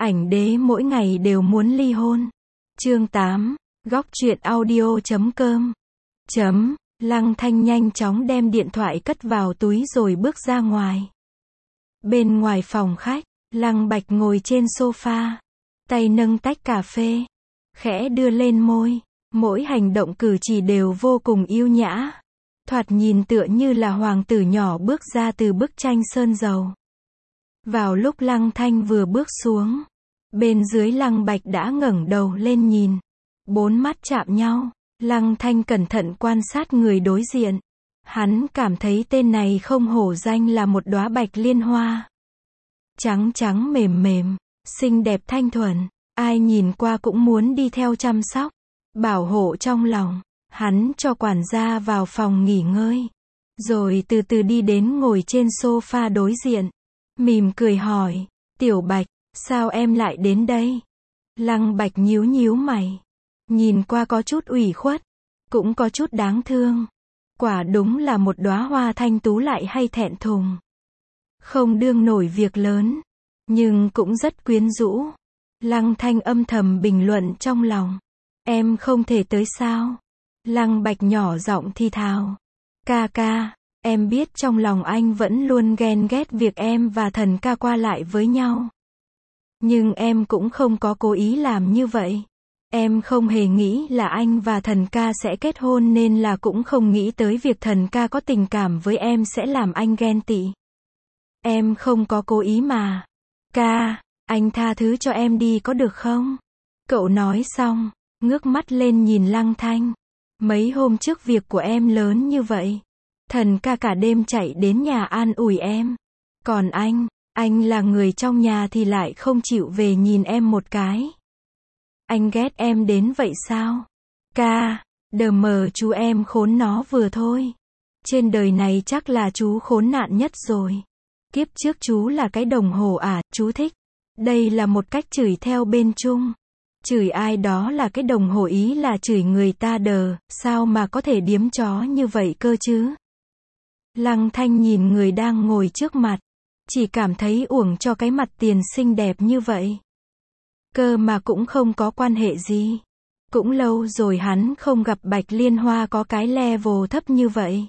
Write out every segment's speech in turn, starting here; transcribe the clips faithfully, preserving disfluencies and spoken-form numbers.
Ảnh đế mỗi ngày đều muốn ly hôn. Chương tám, góc truyện audio chấm com. Chấm, Lăng Thanh nhanh chóng đem điện thoại cất vào túi rồi bước ra ngoài. Bên ngoài phòng khách, Lăng Bạch ngồi trên sofa, tay nâng tách cà phê, khẽ đưa lên môi, mỗi hành động cử chỉ đều vô cùng yêu nhã. Thoạt nhìn tựa như là hoàng tử nhỏ bước ra từ bức tranh sơn dầu. Vào lúc Lăng Thanh vừa bước xuống, bên dưới Lăng Bạch đã ngẩng đầu lên nhìn. Bốn mắt chạm nhau, Lăng Thanh cẩn thận quan sát người đối diện. Hắn cảm thấy tên này không hổ danh là một đóa bạch liên hoa. Trắng trắng mềm mềm, xinh đẹp thanh thuần, ai nhìn qua cũng muốn đi theo chăm sóc, bảo hộ trong lòng. Hắn cho quản gia vào phòng nghỉ ngơi, rồi từ từ đi đến ngồi trên sofa đối diện, mỉm cười hỏi, Tiểu Bạch, sao em lại đến đây? Lăng Bạch nhíu nhíu mày, nhìn qua có chút ủy khuất, cũng có chút đáng thương. Quả đúng là một đóa hoa thanh tú lại hay thẹn thùng. Không đương nổi việc lớn, nhưng cũng rất quyến rũ. Lăng Thanh âm thầm bình luận trong lòng, em không thể tới sao? Lăng Bạch nhỏ giọng thi thào, ca ca, em biết trong lòng anh vẫn luôn ghen ghét việc em và thần ca qua lại với nhau. Nhưng em cũng không có cố ý làm như vậy. Em không hề nghĩ là anh và thần ca sẽ kết hôn nên là cũng không nghĩ tới việc thần ca có tình cảm với em sẽ làm anh ghen tị. Em không có cố ý mà. Ca, anh tha thứ cho em đi có được không? Cậu nói xong, ngước mắt lên nhìn Lăng Thanh. Mấy hôm trước việc của em lớn như vậy. Thần ca cả đêm chạy đến nhà an ủi em. Còn anh, anh là người trong nhà thì lại không chịu về nhìn em một cái. Anh ghét em đến vậy sao? Ca, đờ mờ chú em khốn nó vừa thôi. Trên đời này chắc là chú khốn nạn nhất rồi. Kiếp trước chú là cái đồng hồ à, chú thích. Đây là một cách chửi theo bên Trung. Chửi ai đó là cái đồng hồ ý là chửi người ta đờ, sao mà có thể điếm chó như vậy cơ chứ? Lăng Thanh nhìn người đang ngồi trước mặt, chỉ cảm thấy uổng cho cái mặt tiền xinh đẹp như vậy. Cơ mà cũng không có quan hệ gì. Cũng lâu rồi hắn không gặp bạch liên hoa có cái level thấp như vậy.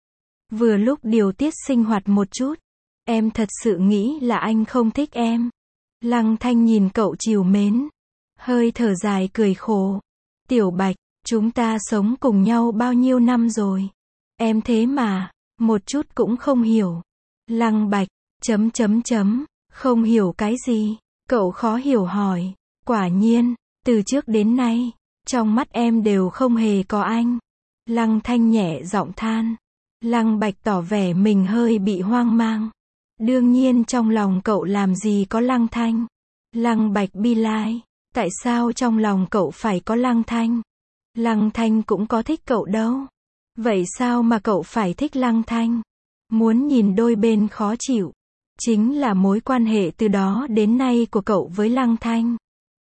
Vừa lúc điều tiết sinh hoạt một chút, em thật sự nghĩ là anh không thích em. Lăng Thanh nhìn cậu trìu mến, hơi thở dài cười khổ. Tiểu Bạch, chúng ta sống cùng nhau bao nhiêu năm rồi. Em thế mà, một chút cũng không hiểu. Lăng Bạch, chấm chấm chấm, không hiểu cái gì? Cậu khó hiểu hỏi. Quả nhiên, từ trước đến nay, trong mắt em đều không hề có anh. Lăng Thanh nhẹ giọng than. Lăng Bạch tỏ vẻ mình hơi bị hoang mang. Đương nhiên trong lòng cậu làm gì có Lăng Thanh. Lăng Bạch bi lai. Tại sao trong lòng cậu phải có Lăng Thanh? Lăng Thanh cũng có thích cậu đâu. Vậy sao mà cậu phải thích Lăng Thanh? Muốn nhìn đôi bên khó chịu. Chính là mối quan hệ từ đó đến nay của cậu với Lăng Thanh.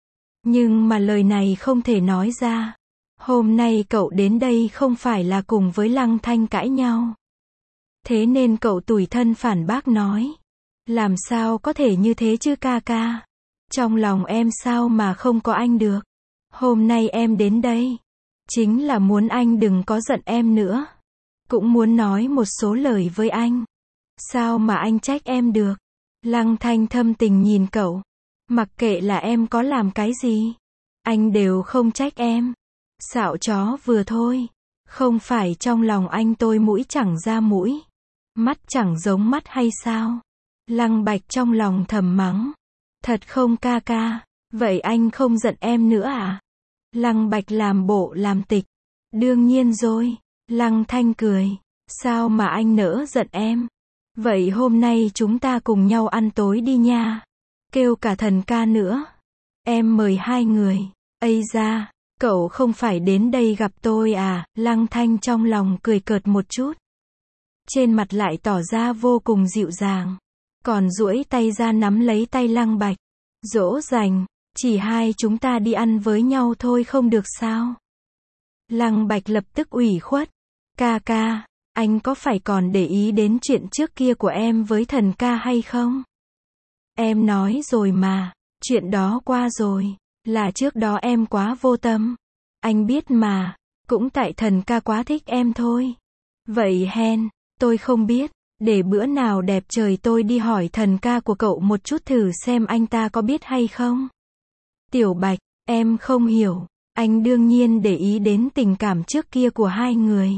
Nhưng mà lời này không thể nói ra. Hôm nay cậu đến đây không phải là cùng với Lăng Thanh cãi nhau. Thế nên cậu tủi thân phản bác nói. Làm sao có thể như thế chứ ca ca? Trong lòng em sao mà không có anh được? Hôm nay em đến đây, chính là muốn anh đừng có giận em nữa. Cũng muốn nói một số lời với anh. Sao mà anh trách em được? Lăng Thanh thâm tình nhìn cậu. Mặc kệ là em có làm cái gì, anh đều không trách em. Xạo chó vừa thôi. Không phải trong lòng anh tôi mũi chẳng ra mũi, mắt chẳng giống mắt hay sao? Lăng Bạch trong lòng thầm mắng. Thật không ca ca? Vậy anh không giận em nữa à? Lăng Bạch làm bộ làm tịch. Đương nhiên rồi. Lăng Thanh cười. Sao mà anh nỡ giận em? Vậy hôm nay chúng ta cùng nhau ăn tối đi nha. Kêu cả thần ca nữa. Em mời hai người. Ây da, cậu không phải đến đây gặp tôi à? Lăng Thanh trong lòng cười cợt một chút. Trên mặt lại tỏ ra vô cùng dịu dàng. Còn duỗi tay ra nắm lấy tay Lăng Bạch. Dỗ dành, chỉ hai chúng ta đi ăn với nhau thôi không được sao? Lăng Bạch lập tức ủy khuất. Ca ca, anh có phải còn để ý đến chuyện trước kia của em với thần ca hay không? Em nói rồi mà, Chuyện đó qua rồi, là trước đó em quá vô tâm. Anh biết mà, cũng tại thần ca quá thích em thôi. Vậy hen, tôi không biết, để bữa nào đẹp trời tôi đi hỏi thần ca của cậu một chút thử xem anh ta có biết hay không. Tiểu Bạch, em không hiểu, anh đương nhiên để ý đến tình cảm trước kia của hai người.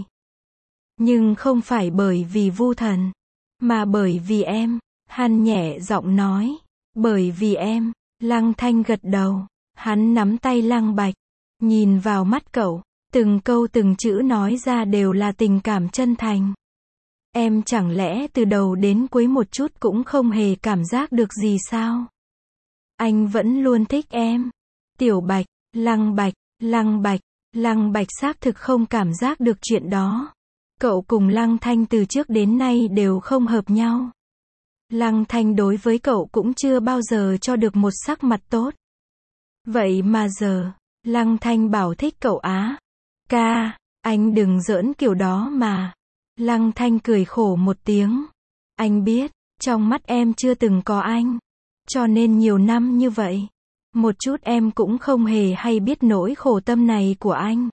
Nhưng không phải bởi vì Vu Thần, mà bởi vì em, hắn nhẹ giọng nói. Bởi vì em, Lăng Thanh gật đầu, hắn nắm tay Lăng Bạch, nhìn vào mắt cậu, từng câu từng chữ nói ra đều là tình cảm chân thành. Em chẳng lẽ từ đầu đến cuối một chút cũng không hề cảm giác được gì sao? Anh vẫn luôn thích em. Tiểu Bạch, Lăng Bạch, Lăng Bạch, Lăng Bạch xác thực không cảm giác được chuyện đó. Cậu cùng Lăng Thanh từ trước đến nay đều không hợp nhau. Lăng Thanh đối với cậu cũng chưa bao giờ cho được một sắc mặt tốt. Vậy mà giờ, Lăng Thanh bảo thích cậu á. Ca, anh đừng giỡn kiểu đó mà. Lăng Thanh cười khổ một tiếng. Anh biết, trong mắt em chưa từng có anh. Cho nên nhiều năm như vậy, một chút em cũng không hề hay biết nỗi khổ tâm này của anh.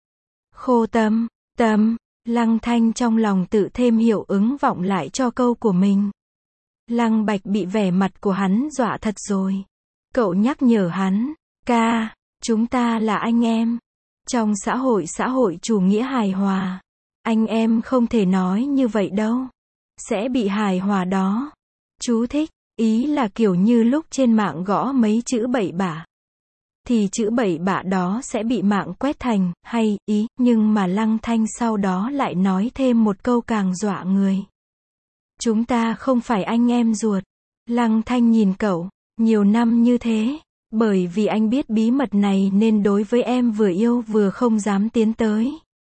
Khổ tâm, tâm, Lăng Thanh trong lòng tự thêm hiệu ứng vọng lại cho câu của mình. Lăng Bạch bị vẻ mặt của hắn dọa thật rồi. Cậu nhắc nhở hắn, ca, chúng ta là anh em. Trong xã hội xã hội chủ nghĩa hài hòa, anh em không thể nói như vậy đâu. Sẽ bị hài hòa đó. Chú thích, ý là kiểu như lúc trên mạng gõ mấy chữ bậy bạ. Thì chữ bậy bạ đó sẽ bị mạng quét thành, hay, ý, nhưng mà Lăng Thanh sau đó lại nói thêm một câu càng dọa người. Chúng ta không phải anh em ruột. Lăng Thanh nhìn cậu, nhiều năm như thế, bởi vì anh biết bí mật này nên đối với em vừa yêu vừa không dám tiến tới.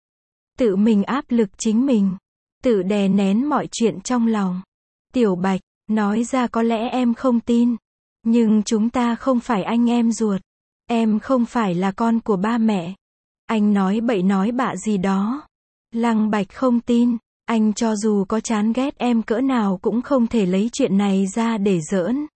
Tự mình áp lực chính mình, tự đè nén mọi chuyện trong lòng. Tiểu Bạch, nói ra có lẽ em không tin, nhưng chúng ta không phải anh em ruột. Em không phải là con của ba mẹ. Anh nói bậy nói bạ gì đó. Lăng Bạch không tin. Anh cho dù có chán ghét em cỡ nào cũng không thể lấy chuyện này ra để giỡn.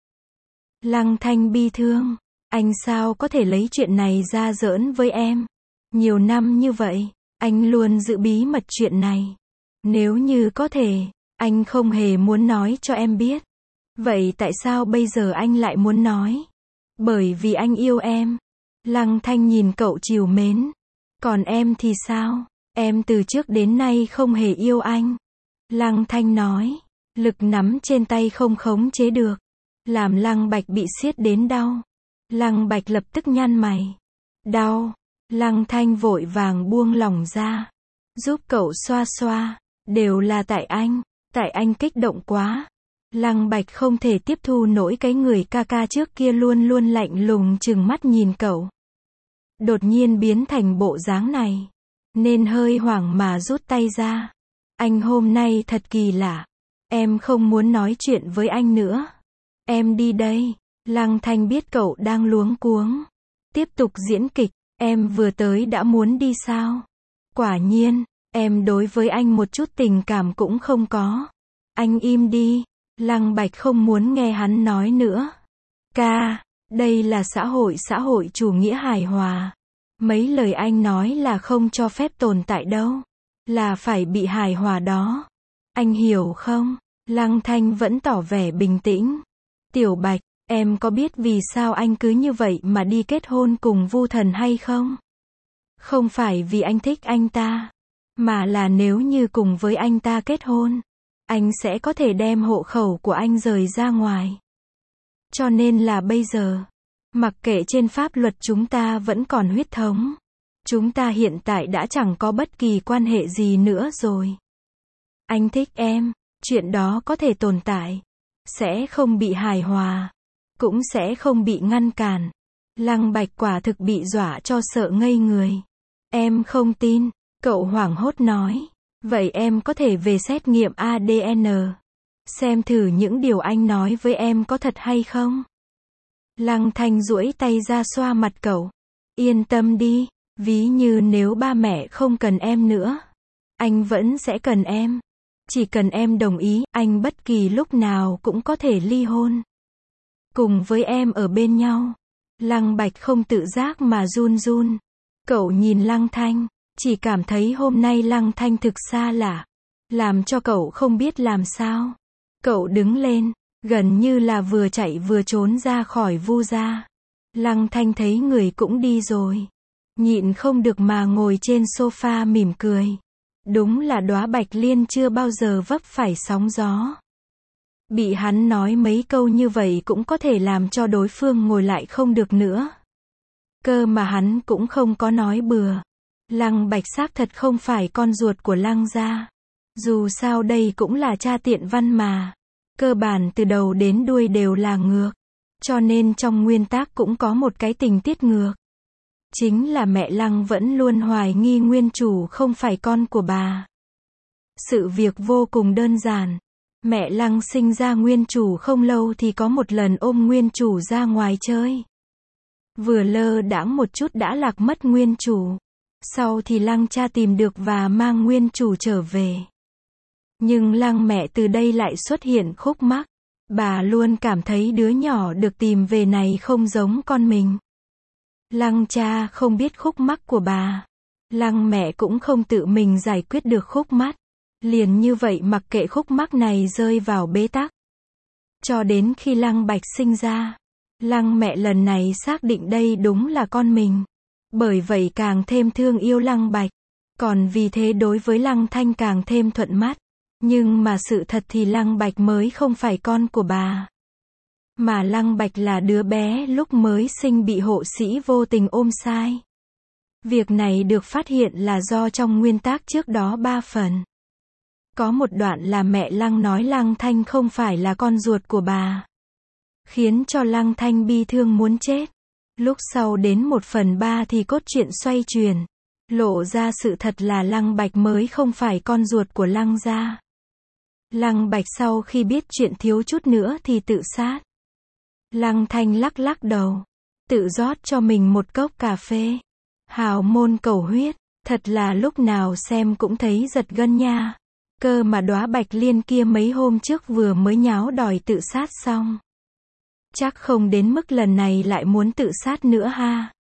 Lăng Thanh bi thương. Anh sao có thể lấy chuyện này ra giỡn với em? Nhiều năm như vậy, anh luôn giữ bí mật chuyện này. Nếu như có thể, anh không hề muốn nói cho em biết. Vậy tại sao bây giờ anh lại muốn nói? Bởi vì anh yêu em. Lăng Thanh nhìn cậu trìu mến. Còn em thì sao? Em từ trước đến nay không hề yêu anh. Lăng Thanh nói. Lực nắm trên tay không khống chế được. Làm Lăng Bạch bị siết đến đau. Lăng Bạch lập tức nhăn mày. Đau. Lăng Thanh vội vàng buông lỏng ra. Giúp cậu xoa xoa. Đều là tại anh. Tại anh kích động quá. Lăng Bạch không thể tiếp thu nổi cái người ca ca trước kia luôn luôn lạnh lùng trừng mắt nhìn cậu. Đột nhiên biến thành bộ dáng này. Nên hơi hoảng mà rút tay ra. Anh hôm nay thật kỳ lạ. Em không muốn nói chuyện với anh nữa. Em đi đây. Lăng Thanh biết cậu đang luống cuống. Tiếp tục diễn kịch. Em vừa tới đã muốn đi sao? Quả nhiên, em đối với anh một chút tình cảm cũng không có. Anh im đi. Lăng Bạch không muốn nghe hắn nói nữa. Ca, đây là xã hội xã hội chủ nghĩa hài hòa. Mấy lời anh nói là không cho phép tồn tại đâu. Là phải bị hài hòa đó. Anh hiểu không? Lăng Thanh vẫn tỏ vẻ bình tĩnh. Tiểu Bạch, em có biết vì sao anh cứ như vậy mà đi kết hôn cùng Vu Thần hay không? Không phải vì anh thích anh ta, mà là nếu như cùng với anh ta kết hôn, anh sẽ có thể đem hộ khẩu của anh rời ra ngoài. Cho nên là bây giờ, mặc kệ trên pháp luật chúng ta vẫn còn huyết thống. Chúng ta hiện tại đã chẳng có bất kỳ quan hệ gì nữa rồi. Anh thích em, chuyện đó có thể tồn tại. Sẽ không bị hài hòa. Cũng sẽ không bị ngăn cản. Lăng Bạch quả thực bị dọa cho sợ ngây người. Em không tin, cậu hoảng hốt nói. Vậy em có thể về xét nghiệm a đê en. Xem thử những điều anh nói với em có thật hay không. Lăng Thanh duỗi tay ra xoa mặt cậu. Yên tâm đi, ví như nếu ba mẹ không cần em nữa, anh vẫn sẽ cần em. Chỉ cần em đồng ý, anh bất kỳ lúc nào cũng có thể ly hôn. cùng với em ở bên nhau. Lăng Bạch không tự giác mà run run. Cậu nhìn Lăng Thanh, chỉ cảm thấy hôm nay Lăng Thanh thực xa lạ, làm cho cậu không biết làm sao. Cậu đứng lên, gần như là vừa chạy vừa trốn ra khỏi Vu gia. Lăng Thanh thấy người cũng đi rồi, nhịn không được mà ngồi trên sofa mỉm cười. Đúng là đóa bạch liên chưa bao giờ vấp phải sóng gió. Bị hắn nói mấy câu như vậy cũng có thể làm cho đối phương ngồi lại không được nữa. Cơ mà hắn cũng không có nói bừa. Lăng Bạch xác thật không phải con ruột của Lăng gia. Dù sao đây cũng là cha Tiện Văn mà. Cơ bản từ đầu đến đuôi đều là ngược. Cho nên trong nguyên tác cũng có một cái tình tiết ngược. Chính là mẹ Lăng vẫn luôn hoài nghi nguyên chủ không phải con của bà. Sự việc vô cùng đơn giản. Mẹ Lăng sinh ra nguyên chủ không lâu thì có một lần ôm nguyên chủ ra ngoài chơi. Vừa lơ đãng một chút đã lạc mất nguyên chủ. Sau thì Lăng cha tìm được và mang nguyên chủ trở về. Nhưng Lăng mẹ từ đây lại xuất hiện khúc mắc. Bà luôn cảm thấy đứa nhỏ được tìm về này không giống con mình. Lăng cha không biết khúc mắc của bà. Lăng mẹ cũng không tự mình giải quyết được khúc mắc. Liền như vậy mặc kệ khúc mắc này rơi vào bế tắc. Cho đến khi Lăng Bạch sinh ra. Lăng mẹ lần này xác định đây đúng là con mình. Bởi vậy càng thêm thương yêu Lăng Bạch. Còn vì thế đối với Lăng Thanh càng thêm thuận mắt. Nhưng mà sự thật thì Lăng Bạch mới không phải con của bà. Mà Lăng Bạch là đứa bé lúc mới sinh bị hộ sĩ vô tình ôm sai. Việc này được phát hiện là do trong nguyên tác trước đó ba phần. Có một đoạn là mẹ Lăng nói Lăng Thanh không phải là con ruột của bà. Khiến cho Lăng Thanh bi thương muốn chết. Lúc sau đến một phần ba thì cốt truyện xoay chuyển. Lộ ra sự thật là Lăng Bạch mới không phải con ruột của Lăng gia. Lăng Bạch sau khi biết chuyện thiếu chút nữa thì tự sát. Lăng Thanh lắc lắc đầu. Tự rót cho mình một cốc cà phê. Hào môn cầu huyết. Thật là lúc nào xem cũng thấy giật gân nha. Cơ mà đóa bạch liên kia mấy hôm trước vừa mới nháo đòi tự sát xong. Chắc không đến mức lần này lại muốn tự sát nữa ha.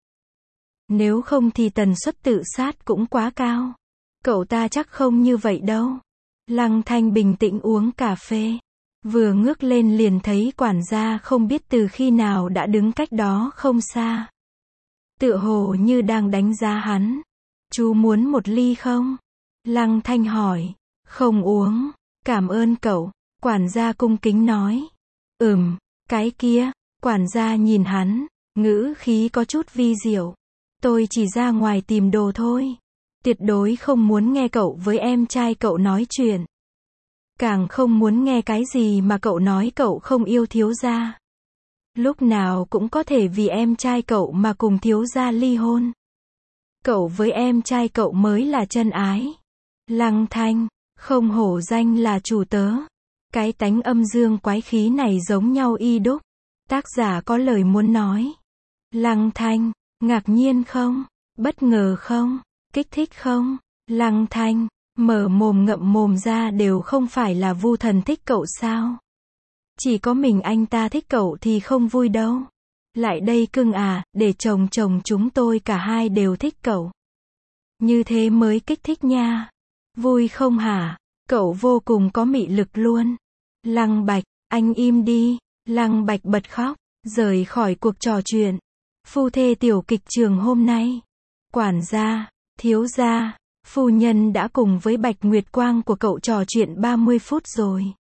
Nếu không thì tần suất tự sát cũng quá cao. Cậu ta chắc không như vậy đâu. Lăng Thanh bình tĩnh uống cà phê. Vừa ngước lên liền thấy quản gia không biết từ khi nào đã đứng cách đó không xa. Tựa hồ như đang đánh giá hắn. Chú muốn một ly không? Lăng Thanh hỏi. Không uống. Cảm ơn cậu. Quản gia cung kính nói. Ừm, cái kia. Quản gia nhìn hắn. Ngữ khí có chút vi diệu. Tôi chỉ ra ngoài tìm đồ thôi. Tuyệt đối không muốn nghe cậu với em trai cậu nói chuyện. Càng không muốn nghe cái gì mà cậu nói cậu không yêu thiếu gia. Lúc nào cũng có thể vì em trai cậu mà cùng thiếu gia ly hôn. Cậu với em trai cậu mới là chân ái. Lăng Thanh, không hổ danh là chủ tớ. Cái tánh âm dương quái khí này giống nhau y đúc. Tác giả có lời muốn nói. Lăng Thanh, ngạc nhiên không? Bất ngờ không? Kích thích không? Lăng Thanh, mở mồm ngậm mồm ra đều không phải là Vu Thần thích cậu sao? Chỉ có mình anh ta thích cậu thì không vui đâu. Lại đây cưng à, để chồng chồng chúng tôi cả hai đều thích cậu. Như thế mới kích thích nha. Vui không hả? Cậu vô cùng có mị lực luôn. Lăng Bạch, anh im đi. Lăng Bạch bật khóc, rời khỏi cuộc trò chuyện. Phu thê tiểu kịch trường hôm nay. Quản gia, thiếu gia, phu nhân đã cùng với Bạch Nguyệt Quang của cậu trò chuyện ba mươi phút rồi.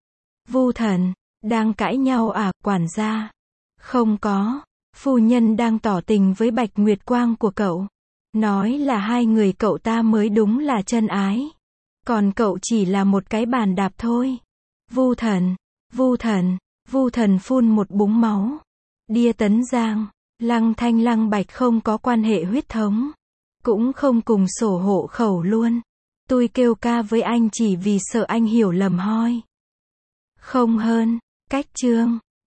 Vu Thần, đang cãi nhau à, quản gia? Không có, phu nhân đang tỏ tình với Bạch Nguyệt Quang của cậu. Nói là hai người cậu ta mới đúng là chân ái. Còn cậu chỉ là một cái bàn đạp thôi. Vu Thần, Vu Thần, Vu Thần phun một búng máu. Đia Tấn Giang, Lăng Thanh Lăng Bạch không có quan hệ huyết thống. Cũng không cùng sổ hộ khẩu luôn. Tôi kêu ca với anh chỉ vì sợ anh hiểu lầm hoi. Không hơn, cách chương.